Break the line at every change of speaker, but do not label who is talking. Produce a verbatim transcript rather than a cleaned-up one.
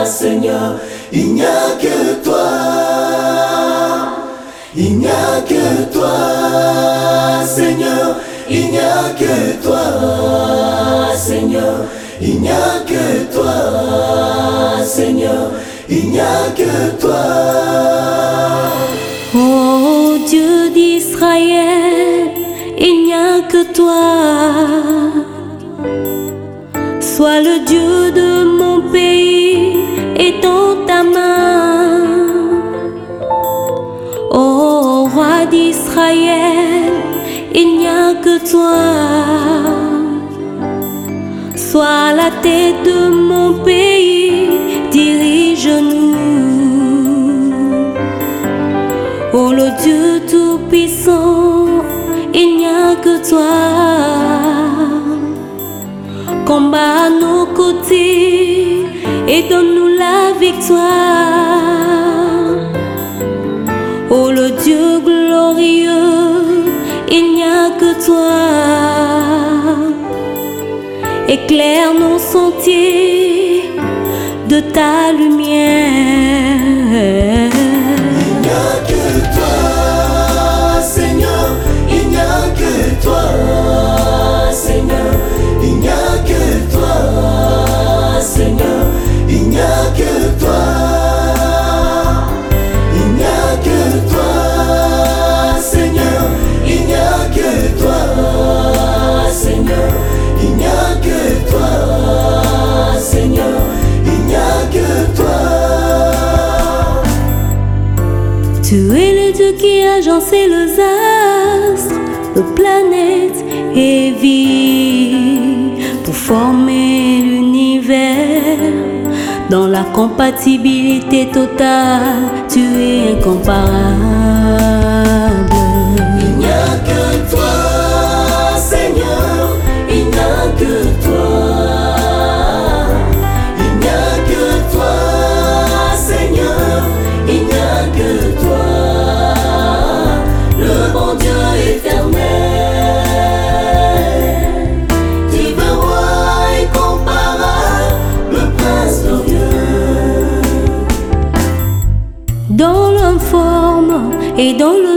Seigneur, il n'y a que toi. Il n'y a que toi, Seigneur, il n'y a que toi, Seigneur, il n'y a que toi, Seigneur, il n'y a que toi.
Oh Dieu d'Israël, il n'y a que toi. Sois le Dieu de mon pays et dans ta main. Oh roi d'Israël, il n'y a que toi. Sois la tête de mon pays, dirige-nous. Oh le Dieu tout-puissant, il n'y a que toi. Combat à nos côtés et donne-nous la victoire. Oh le Dieu glorieux, il n'y a que toi. Éclaire nos sentiers de ta lumière.
Il n'y a que toi, Seigneur, il n'y a que toi, Seigneur, il n'y a que toi, Seigneur, il n'y a que toi. Il n'y a que toi, Seigneur, il n'y a que toi, Seigneur, il n'y a que toi, Seigneur, il n'y a que toi.
Tu es le Dieu qui a agencé les astres, les planètes et vie pour former l'univers. Dans la compatibilité totale, tu es incomparable.
Il n'y a que toi, Seigneur, il n'y a que toi. Il n'y a que toi, Seigneur, il n'y a que toi. Le bon Dieu éternel, divin roi incomparable, le prince glorieux.
Dans l'informe et dans le